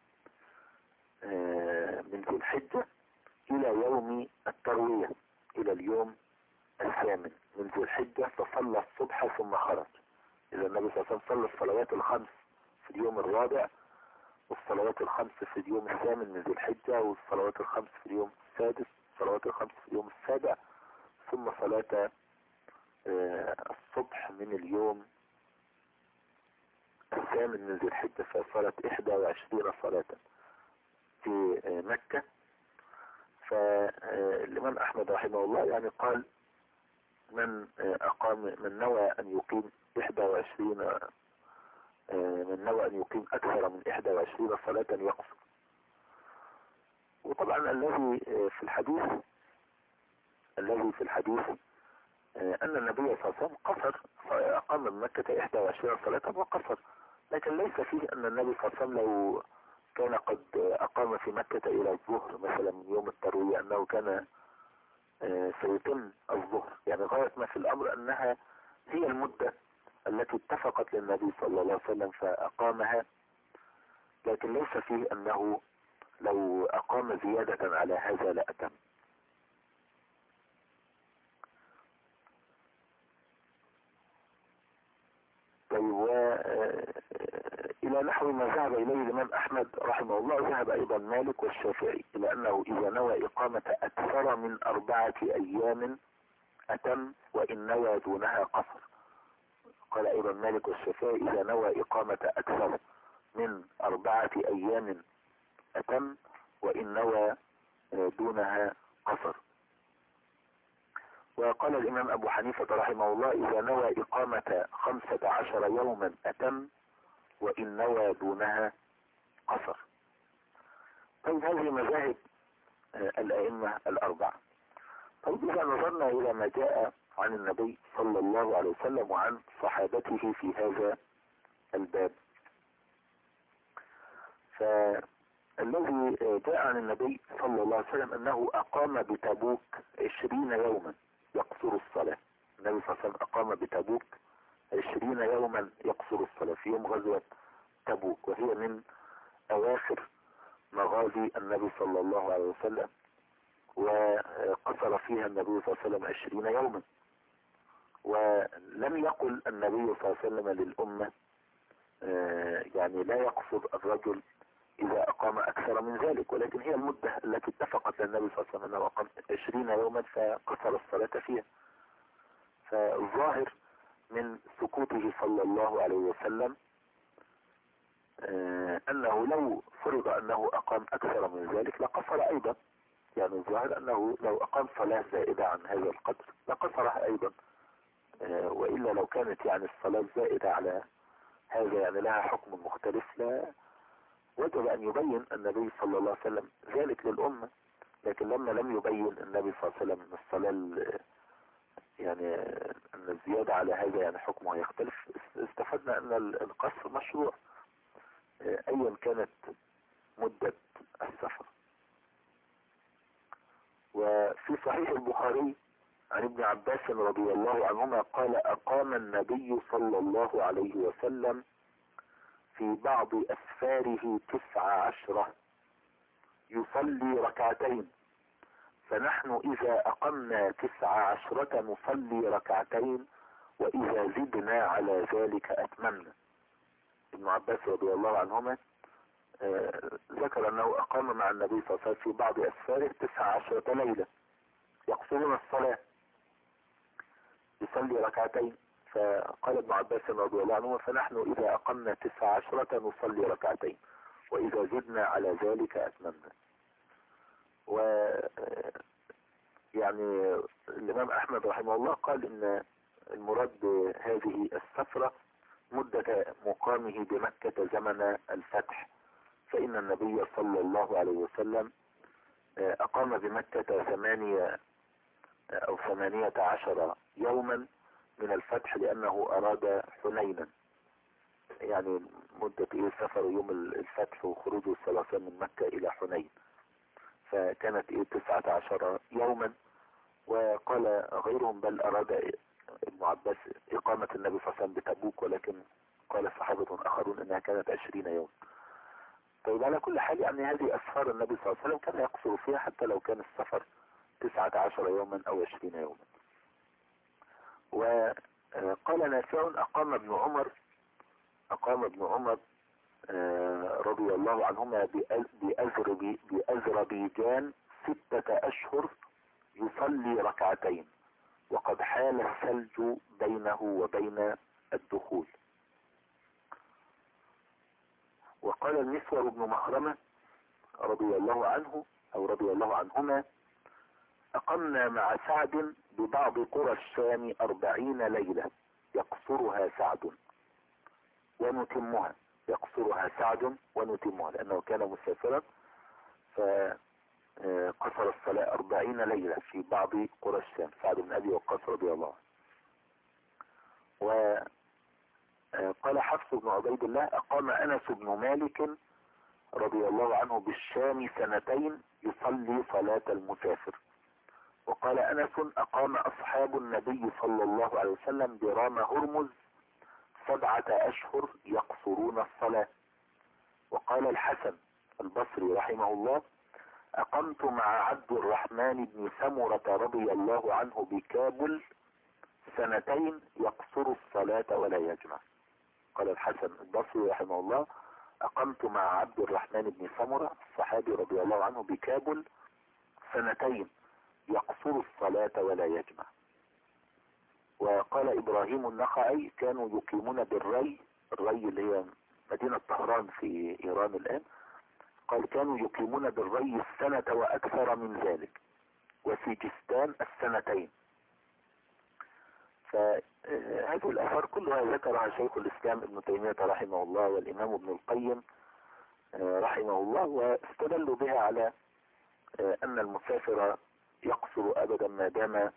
Speaker 1: من ذي الحجة إلى يوم التروية، إلى اليوم الثامن من ذي الحجة، فصلى الصبح ثم خرج. إذا النبي صلى الله عليه وسلم صلى الصلوات الخمس في اليوم الرابع، والصلوات الخمس في اليوم الثامن من ذي الحجة، والصلوات الخمس في اليوم السادس، والصلوات الخمس في اليوم السابع، ثم صلاة الصبح من اليوم الثامن من ذي الحجة، فصارت 21 صلاة في مكة. فالإمام أحمد رحمه الله يعني قال من نوى أن يقيم 21، من نوى أن يقيم أكثر من 21 صلاة يقصر. وطبعا الذي في الحديث أن النبي صلى الله عليه وسلم قصر، أقام من مكة 21 صلاة وقصر، لكن ليس فيه أن النبي صلى الله عليه وسلم لو كان قد أقام في مكة إلى الظهر مثلا من يوم التروية أنه كان سيتم الظهر. يعني غاية ما في الأمر أنها هي المدة التي اتفقت للنبي صلى الله عليه وسلم فأقامها، لكن ليس فيه أنه لو أقام زيادة على هذا لأتم. طيب، إلى نحو ما ذهب إليه الإمام أحمد رحمه الله ذهب أيضا مالك والشافعي إلى أنه إذا نوى إقامة أكثر من 4 أيام أتم وإن نوى دونها قصر. قال أيضا مالك والشافعي إذا نوى إقامة أكثر من 4 أيام أتم وإن نوى دونها قصر. وقال الإمام أبو حنيفة رحمه الله إذا نوى إقامة 15 يوما أتم وإن نوى دونها قصر. طيب، هذه مذاهب الأئمة الأربعة. طيب، إذا نظرنا إلى ما جاء عن النبي صلى الله عليه وسلم وعن صحابته في هذا الباب، فالذي جاء عن النبي صلى الله عليه وسلم أنه أقام بتبوك 20 يوما يقصر الصلاة. النبي صلى الله عليه وسلم أقام بتبوك 20 يوما يقصر الصلاة في يوم غزوة تبوك، وهي من أواخر مغازي النبي صلى الله عليه وسلم، وقصر فيها النبي صلى الله عليه وسلم 20 يوما. ولم يقل النبي صلى الله عليه وسلم للأمة يعني لا يقصد الرجل إذا أقام أكثر من ذلك، ولكن هي المدة التي اتفقت للنبي صلى الله عليه وسلم أنه أقام 20 يوما فقصر الصلاة فيها. فالظاهر من سكوته صلى الله عليه وسلم أنه لو فرض أنه أقام أكثر من ذلك لقصر أيضا. يعني الظاهر أنه لو أقام صلاة زائدة عن هذا القدر لقصرها أيضا، وإلا لو كانت يعني الصلاة زائدة على هذا يعني لها حكم مختلف، لا وجب أن يبين النبي صلى الله عليه وسلم ذلك للأمة. لكن لما لم يبين النبي صلى الله عليه وسلم الصلاة يعني أن الزيادة على هذا يعني حكمه يختلف، استفدنا أن القصر مشروع أيا كانت مدة السفر. وفي صحيح البخاري عن ابن عباس رضي الله عنهما قال أقام النبي صلى الله عليه وسلم في بعض أسفاره 19 يصلي ركعتين، فنحن إذا أقمنا 19 نصلي ركعتين، وإذا زدنا على ذلك أتممنا. ابن عباس رضي الله عنهما ذكر أنه أقام مع النبي صلى الله عليه وسلم في بعض أسفاره 19 ليلة يقصرون الصلاة، يصلي ركعتين. فقال ابن عباس رضي الله عنه: فنحن إذا أقمنا 19 نصلي ركعتين، وإذا زدنا على ذلك أتممنا. و يعني الإمام أحمد رحمه الله قال إن المراد بهذه السفرة مدة مقامه بمكة زمن الفتح، فإن النبي صلى الله عليه وسلم أقام بمكة 18 يوما من الفتح، لأنه أراد حنينا. يعني مدة سفر يوم الفتح وخروجه صلى الله عليه وسلم من مكة إلى حنين، فكانت 19 يوما. وقال غيرهم بل أراد ابن عباس إقامة النبي صلى الله عليه وسلم بتبوك، ولكن قال صحابة آخرون إنها كانت 20 يوم. طيب على كل حال يعني هذه أسفار النبي صلى الله عليه وسلم كان يقصر فيها حتى لو كان السفر 19 يوما أو 20 يوما. وقال نافع: أقام ابن عمر رضي الله عنهما بأذربيجان 6 أشهر يصلي ركعتين، وقد حال الثلج بينه وبين الدخول. وقال المسور بن مخرمة رضي الله عنه أو رضي الله عنهما: أقمنا مع سعد ببعض قرى الشام 40 ليلة يقصرها سعد ونتمها، لأنه كان مسافرا فقصر الصلاة 40 ليلة في بعض قرى الشام، سعد بن أبي وقاص رضي الله عنه. وقال حفص بن عبيد الله: أقام أنس بن مالك رضي الله عنه بالشام 2 يصلي صلاة المسافر. وقال أنس: أقام أصحاب النبي صلى الله عليه وسلم برام هرمز 7 أشهر يقصرون الصلاة. وقال الحسن البصري رحمه الله: أقمت مع عبد الرحمن بن سمرة رضي الله عنه بكابل 2 يقصر الصلاة ولا يجمع. قال الحسن البصري رحمه الله: أقمت مع عبد الرحمن بن سمرة الصحابي رضي الله عنه بكابل 2 يقصر الصلاة ولا يجمع. وقال إبراهيم النخعي: كانوا يقيمون بالري، الري اللي هي مدينة طهران في إيران الآن، قال كانوا يقيمون بالري 1 وأكثر من ذلك، وسيجستان 2. فهذه الآثار كلها ذكرها شيخ الإسلام ابن تيمية رحمه الله والإمام ابن القيم رحمه الله، واستدلوا بها على أن المسافر يقصر أبدا ما دام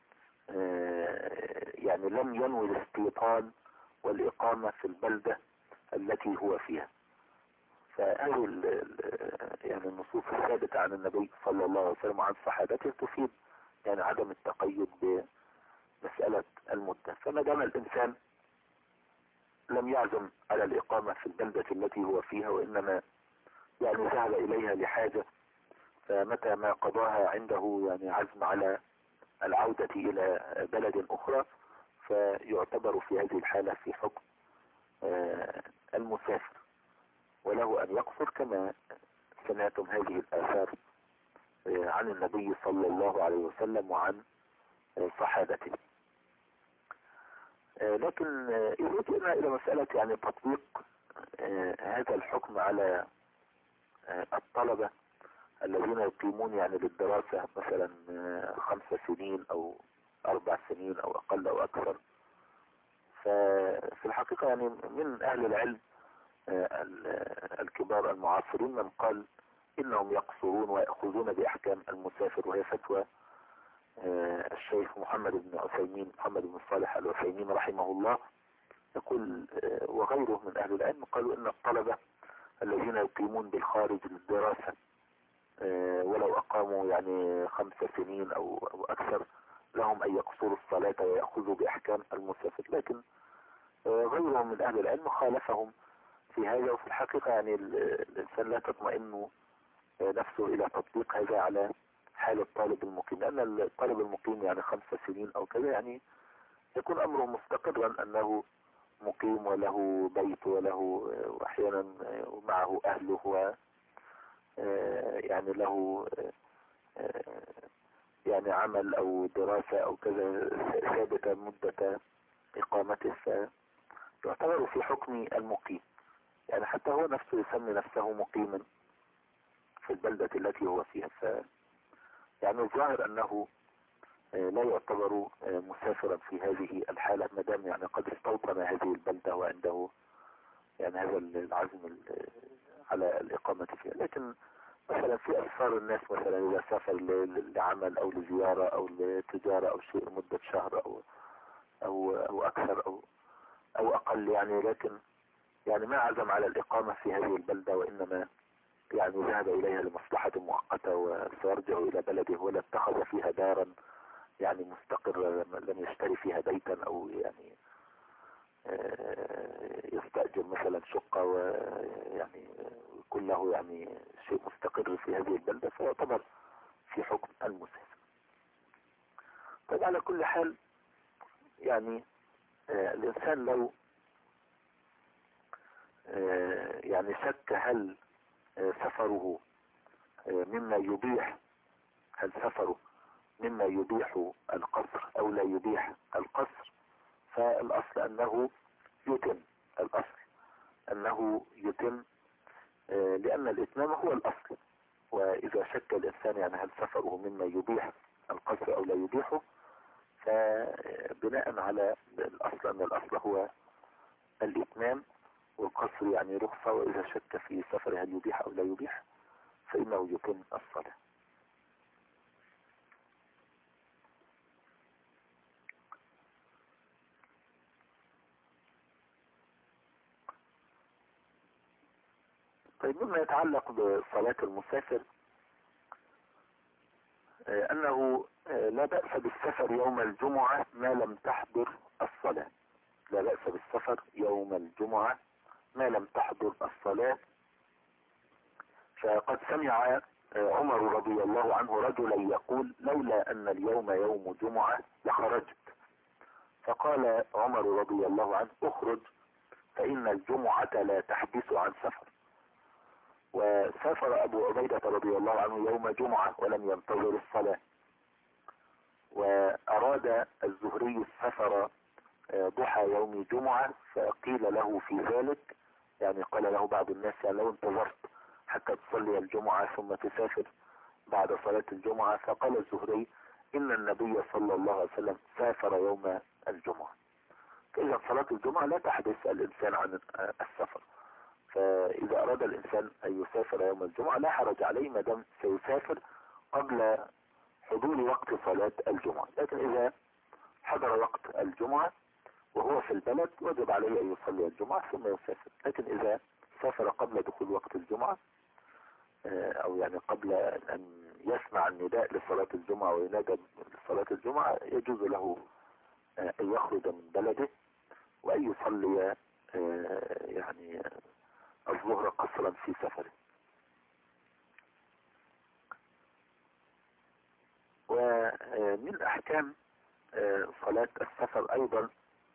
Speaker 1: يعني لم ينوي الاستيطان والإقامة في البلدة التي هو فيها. فهذه يعني النصوص الثابتة عن النبي صلى الله عليه وسلم وعن صحابته تفيد يعني عدم التقيد بمسألة المدة. فما دام الإنسان لم يعزم على الإقامة في البلدة التي هو فيها، وإنما يعني ذهب إليها لحاجة، فمتى ما قضاها عنده يعني عزم على العودة إلى بلد أخرى، فيعتبر في هذه الحالة في حكم المسافر، وله أن يقصر كما سمعتم هذه الآثار عن النبي صلى الله عليه وسلم وعن صحابته. لكن إذا جئنا إلى مسألة يعني تطبيق هذا الحكم على الطلبة الذين يقيمون يعني للدراسة مثلا 5 سنين أو 4 سنين أو أقل أو أكثر، ففي الحقيقة يعني من أهل العلم الكبار المعاصرين من قال إنهم يقصرون ويأخذون بأحكام المسافر، وهي فتوى الشيخ محمد بن صالح العثيمين رحمه الله. يقول وغيره من أهل العلم قالوا إن الطلبة الذين يقيمون بالخارج للدراسة ولو أقاموا يعني 5 سنين أو أكثر لهم أن يقصروا الصلاة ويأخذوا بأحكام المسافر. لكن غيرهم من أهل العلم خالفهم في هذا. وفي الحقيقة يعني الإنسان لا تطمئن نفسه إلى تطبيق هذا على حال الطالب المقيم، لأن الطالب المقيم يعني 5 سنين أو كذا يعني يكون أمره مستقرا أنه مقيم وله بيت وله وأحيانا معه أهله و يعني له يعني عمل أو دراسة أو كذا ثابتة مدة إقامته، فيعتبر في حكم المقيم. يعني حتى هو نفسه يسمي نفسه مقيما في البلدة التي هو فيها. يعني الظاهر أنه لا يعتبر مسافرا في هذه الحالة ما دام يعني قد استوطن هذه البلدة وعنده يعني هذا العزم على الإقامة فيها. لكن مثلا في أسفار الناس مثلا إذا سافر لعمل أو لزيارة أو لتجارة أو شيء مدة شهر أو أكثر أو أقل يعني، لكن يعني ما عزم على الإقامة في هذه البلدة وإنما يعني ذهب إليها لمصلحة مؤقتة وسيرجع إلى بلده، ولا اتخذ فيها دارا يعني مستقرة لم يشتري فيها بيتا أو يعني يستأجر مثلا شقة ويعني كله يعني شيء مستقر في هذه البلدة، فيعتبر في حكم المسافر. طيب على كل حال يعني الإنسان لو يعني شك هل سفره مما يبيح، هل سفره مما يبيح القصر أو لا يبيح القصر، فالأصل أنه يتم، الأصل أنه يتم لأن الإتمام هو الأصل. وإذا شك الإنسان يعني هل سفره مما يبيح القصر أو لا يبيحه، فبناء على الأصل أن الأصل هو الإتمام والقصر يعني رخصة، وإذا شك في سفر هل يبيح أو لا يبيح فإنه يتم الصلاة. طيب مما يتعلق بصلاة المسافر أنه لا بأس بالسفر يوم الجمعة ما لم تحضر الصلاة. لا بأس بالسفر يوم الجمعة ما لم تحضر الصلاة. فقد سمع عمر رضي الله عنه رجلا يقول لولا أن اليوم يوم جمعة لخرجت، فقال عمر رضي الله عنه اخرج فإن الجمعة لا تحدث عن سفر. وسافر أبو عبيدة رضي الله عنه يوم جمعة ولم ينتظر الصلاة، وأراد الزهري السفر ضحى يوم جمعة، فقيل له في ذلك يعني قال له بعض الناس يعني لو انتظرت حتى تصلي الجمعة ثم تسافر بعد صلاة الجمعة، فقال الزهري إن النبي صلى الله عليه وسلم سافر يوم الجمعة. فإذا صلاة الجمعة لا تحدث الإنسان عن السفر، فإذا أراد الإنسان أن يسافر يوم الجمعة لا حرج عليه ما دام سيسافر قبل حضور وقت صلاة الجمعة. لكن إذا حضر وقت الجمعة وهو في البلد وجب عليه أن يصلي الجمعة ثم يسافر. لكن إذا سافر قبل دخول وقت الجمعة أو يعني قبل أن يسمع النداء لصلاة الجمعة وينادى لصلاة الجمعة يجوز له أن يخرج من بلده وأن يصلي يعني الظهر قصرا في سفره. ومن أحكام صلاة السفر أيضا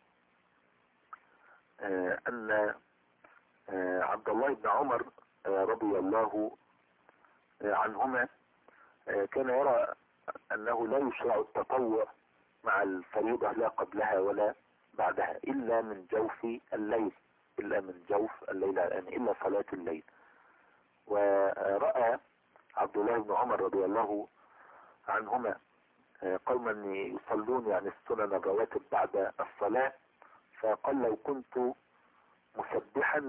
Speaker 1: أن عبد الله بن عمر رضي الله عنهما كان يرى أنه لا يشرع التطوع مع الفريضة لا قبلها ولا بعدها إلا من جوف الليل، إلا من جوف الليل يعني إلا صلاة الليل. ورأى عبد الله بن عمر رضي الله عنهما قوما يصلون يعني السنن الرواتب بعد الصلاة، فقال لو كنت مسبحا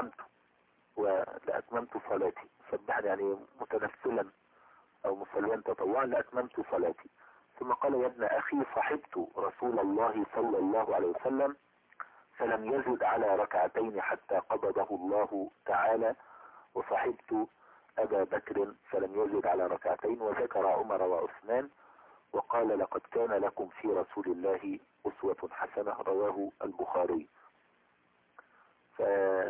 Speaker 1: لأتممت صلاتي، مسبحا يعني متنفلا أو مصليا تطوعا لأتممت صلاتي. ثم قال يا ابن أخي صحبت رسول الله صلى الله عليه وسلم فلم يزد على ركعتين حتى قبضه الله تعالى، وصحبت أبا بكر فلم يزد على ركعتين، وذكر عمر وعثمان وقال لقد كان لكم في رسول الله أسوة حسنة رواه البخاري. ف...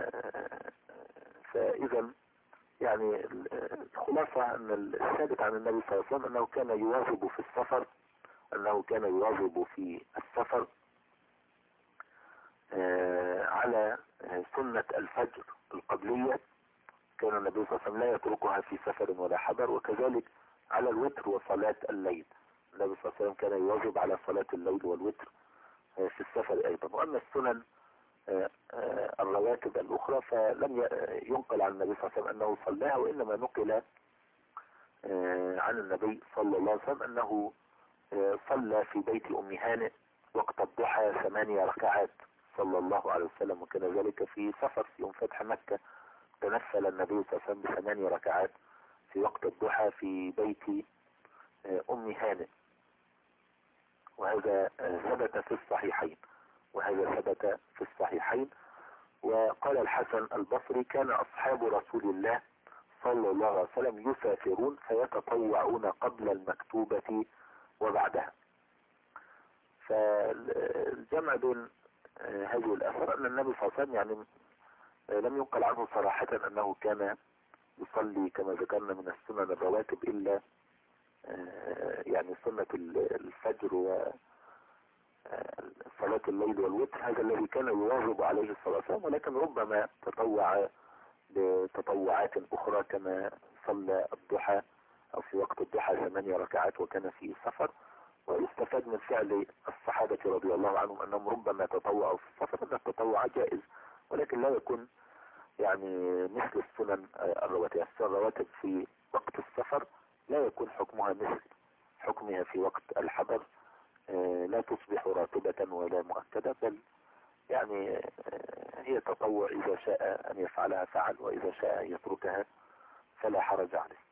Speaker 1: فإذا يعني الخلاصة أن الثابت عن النبي صلى الله عليه وسلم أنه كان يواظب في السفر، أنه كان يواظب في السفر على سنة الفجر القبلية. كان النبي صلى الله عليه وسلم لا يتركها في سفر ولا حضر، وكذلك على الوتر وصلاة الليل. النبي صلى الله عليه وسلم كان يواظب على صلاة الليل والوتر في السفر أيضا. وأما السنن الرواتب الأخرى فلم ينقل عن النبي صلى الله عليه وسلم أنه صلاها، وإنما نقل عن النبي صلى الله عليه وسلم أنه صلى في بيت أم هانئ وقت الضحى 8 ركعات صلى الله عليه وسلم، وكان ذلك في سفر في يوم فتح مكة. تنفل النبي صلى الله عليه وسلم ب8 ركعات في وقت الضحى في بيت أم هانئ، وهذا ثبت في الصحيحين، وقال الحسن البصري: كان أصحاب رسول الله صلى الله عليه وسلم يسافرون فيتطوعون قبل المكتوبة وبعدها. فالجمع بين هذه الأثر أن النبي صلى الله عليه وسلم يعني لم ينقل عنه صراحة أنه كان يصلي كما ذكرنا من السنن الرواتب إلا يعني سنة الفجر وصلاة الليل والوتر، هذا الذي كان يواظب عليه الصلاة والسلام، ولكن ربما تطوع بتطوعات أخرى كما صلى الضحى أو في وقت الضحى 8 ركعات وكان في سفر. ويستفاد من فعل الصحابة رضي الله عنهم أنهم ربما تطوعوا في السفر، أن التطوع جائز ولكن لا يكون يعني مثل السنن الرواتب. الرواتب في وقت السفر لا يكون حكمها مثل حكمها في وقت الحضر، لا تصبح راتبة ولا مؤكدة، بل يعني هي تطوع، إذا شاء أن يفعلها فعل، وإذا شاء أن يتركها فلا حرج عليه.